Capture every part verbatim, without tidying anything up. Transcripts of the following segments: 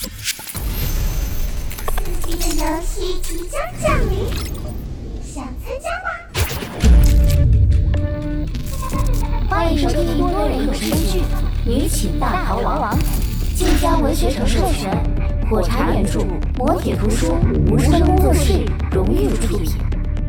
刺激的游戏即将降临，想参加吗？ 欢迎收听多人有声剧《女寝大逃亡》，晋江文学城授权，火柴原著，磨铁图书，无声工作室荣誉出品。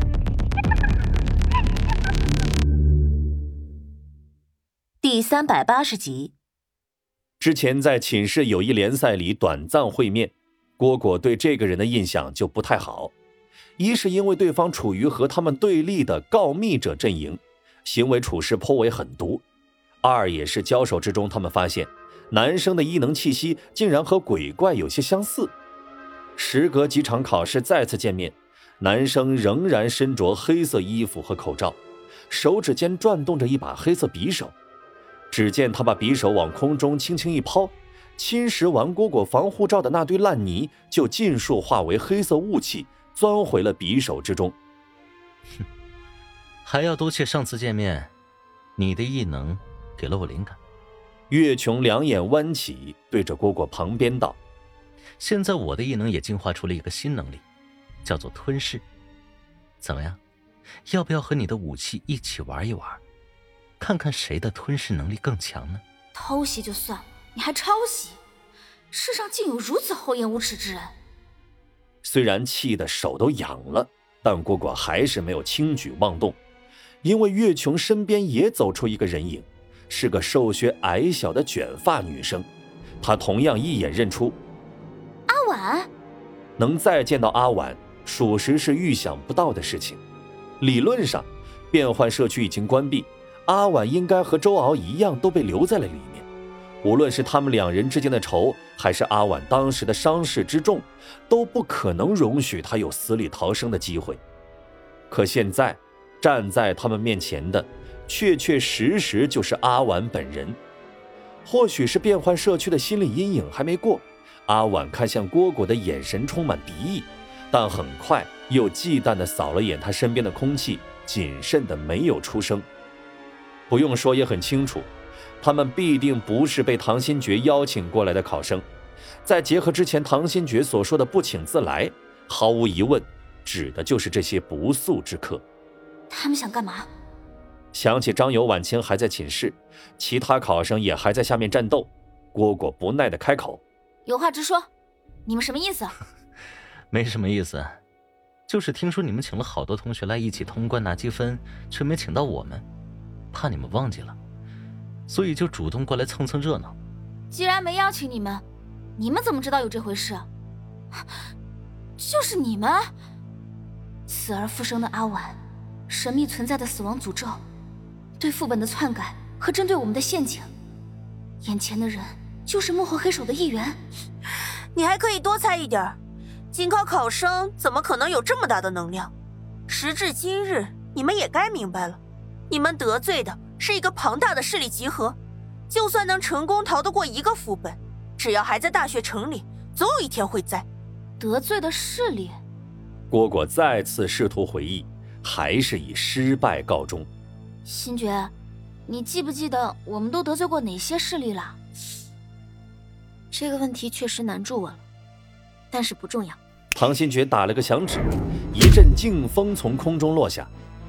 第三百八十集。 之前在寝室友谊联赛里短暂会面，蝈蝈对这个人的印象就不太好。一是因为对方处于和他们对立的告密者阵营，行为处事颇为狠毒；二也是交手之中他们发现男生的异能气息竟然和鬼怪有些相似。时隔几场考试再次见面，男生仍然身着黑色衣服和口罩，手指间转动着一把黑色匕首。只见他把匕首往空中轻轻一抛，侵蚀完蝈蝈防护罩的那堆烂泥就尽数化为黑色雾气，钻回了匕首之中。 哼，还要多谢上次见面，你的异能给了我灵感。 岳琼两眼弯起，对着蝈蝈旁边道： 现在我的异能也进化出了一个新能力，叫做吞噬。怎么样，要不要和你的武器一起玩一玩，看看谁的吞噬能力更强呢？ 偷袭就算了，你还抄袭，世上竟有如此厚颜无耻之人。 虽然气得手都痒了，但蝈蝈还是没有轻举妄动，因为岳琼身边也走出一个人影，是个瘦削矮小的卷发女生。她同样一眼认出阿婉。 能再见到阿婉，属实是预想不到的事情。理论上，变换社区已经关闭，阿婉应该和周敖一样都被留在了里面。无论是他们两人之间的仇，还是阿婉当时的伤势之重，都不可能容许他有死里逃生的机会。可现在站在他们面前的确确实实就是阿婉本人。或许是变换社区的心理阴影还没过，阿婉看向蝈蝈的眼神充满敌意，但很快又忌惮地扫了眼他身边的空气，谨慎地没有出声。不用说也很清楚，他们必定不是被唐新觉邀请过来的考生。再结合之前唐新觉所说的不请自来，毫无疑问指的就是这些不速之客。 他们想干嘛？ 想起张友晚清还在寝室，其他考生也还在下面战斗，蝈蝈不耐地开口： 有话直说，你们什么意思？ 没什么意思，就是听说你们请了好多同学来一起通关拿积分，却没请到我们，怕你们忘记了，所以就主动过来蹭蹭热闹。 既然没邀请你们，你们怎么知道有这回事？就是你们，死而复生的阿婉，神秘存在的死亡诅咒，对副本的篡改和针对我们的陷阱，眼前的人就是幕后黑手的一员。 你还可以多猜一点，仅靠考生怎么可能有这么大的能量？时至今日，你们也该明白了，你们得罪的是一个庞大的势力集合，就算能成功逃得过一个副本，只要还在大学城里，总有一天会在。 得罪的势力？ 蝈蝈再次试图回忆，还是以失败告终。 新觉，你记不记得我们都得罪过哪些势力了？这个问题确实难住我了，但是不重要。 唐新觉打了个响指，一阵劲风从空中落下。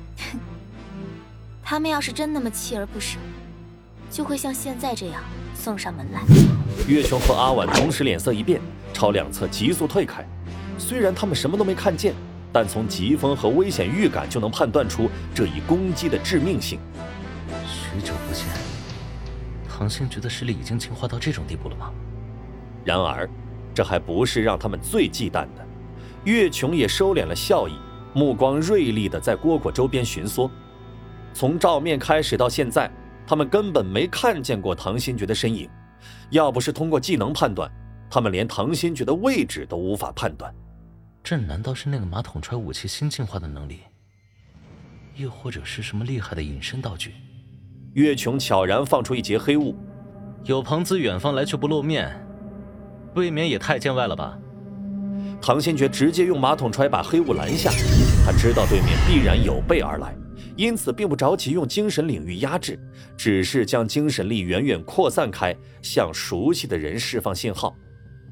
他们要是真那么锲而不舍，就会像现在这样送上门来。 岳琼和阿婉同时脸色一变，朝两侧急速退开。虽然他们什么都没看见，但从疾风和危险预感就能判断出这一攻击的致命性。 许久不见，唐新觉的实力已经进化到这种地步了吗？ 然而这还不是让他们最忌惮的。岳琼也收敛了笑意，目光锐利地在蝈蝈周边巡逻。从照面开始到现在，他们根本没看见过唐新觉的身影，要不是通过技能判断，他们连唐新觉的位置都无法判断。 这难道是那个马桶揣武器新进化的能力，又或者是什么厉害的隐身道具？ 岳琼悄然放出一截黑雾， 有朋自远方来却不露面，未免也太见外了吧。 唐新觉直接用马桶揣把黑雾拦下，他知道对面必然有备而来，因此并不着急用精神领域压制，只是将精神力远远扩散开，向熟悉的人释放信号。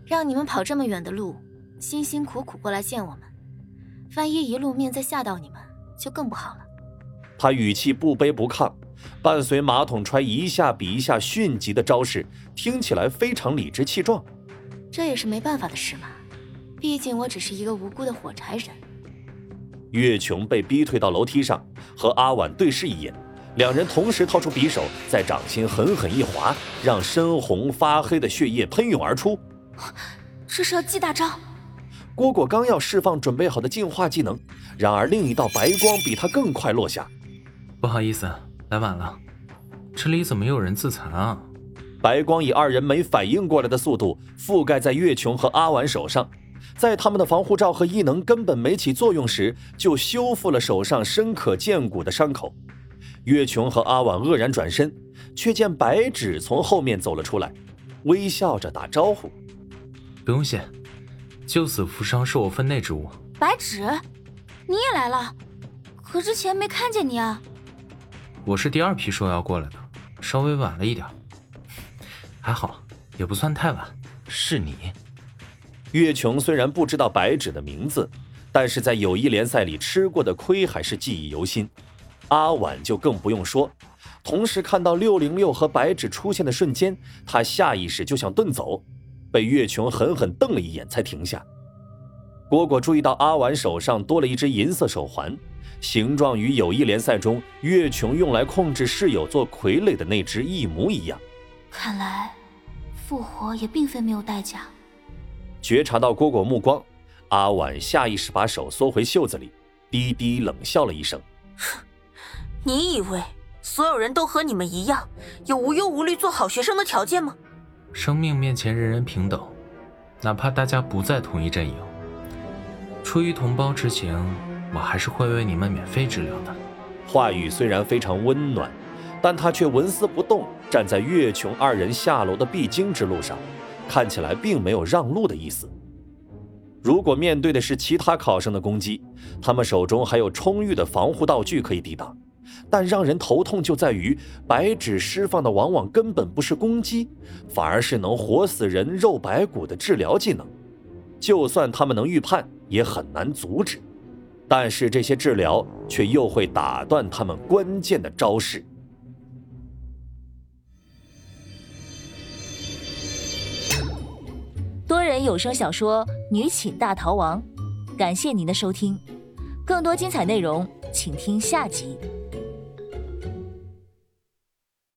让你们跑这么远的路，辛辛苦苦过来见我们，万一一路面再吓到你们，就更不好了。 他语气不卑不亢，伴随马桶揣一下比一下迅疾的招式，听起来非常理直气壮。 这也是没办法的事嘛，毕竟我只是一个无辜的火柴人。 岳琼被逼退到楼梯上，和阿婉对视一眼，两人同时掏出匕首，在掌心狠狠一划，让深红发黑的血液喷涌而出。 这是要记大招。 蝈蝈刚要释放准备好的净化技能，然而另一道白光比他更快落下。 不好意思，来晚了。这里怎么有人自残啊？ 白光以二人没反应过来的速度覆盖在岳琼和阿婉手上，在他们的防护罩和异能根本没起作用时，就修复了手上深可见骨的伤口。岳琼和阿婉愕然转身，却见白芷从后面走了出来，微笑着打招呼： 不用谢，救死扶伤是我分内之务。 白芷，你也来了？可之前没看见你啊。 我是第二批受邀过来的，稍微晚了一点，还好，也不算太晚。 是你？ 岳琼虽然不知道白芷的名字，但是在友谊联赛里吃过的亏还是记忆犹新。阿婉就更不用说，同时看到六零六和白芷出现的瞬间，他下意识就想遁走，被岳琼狠狠瞪了一眼才停下。蝈蝈注意到阿婉手上多了一只银色手环，形状与友谊联赛中岳琼用来控制室友做傀儡的那只一模一样。 看来复活也并非没有代价。 觉察到蝈蝈目光，阿婉下意识把手缩回袖子里，低低冷笑了一声： 你以为所有人都和你们一样，有无忧无虑做好学生的条件吗？ 生命面前人人平等，哪怕大家不在同一阵营，出于同胞之情，我还是会为你们免费治疗的。 话语虽然非常温暖，但他却纹丝不动，站在岳琼二人下楼的必经之路上，看起来并没有让路的意思。如果面对的是其他考生的攻击，他们手中还有充裕的防护道具可以抵挡，但让人头痛就在于白芷释放的往往根本不是攻击，反而是能活死人肉白骨的治疗技能。就算他们能预判，也很难阻止，但是这些治疗却又会打断他们关键的招式。 多人有声小说《女寝大逃亡》，感谢您的收听，更多精彩内容请听下集。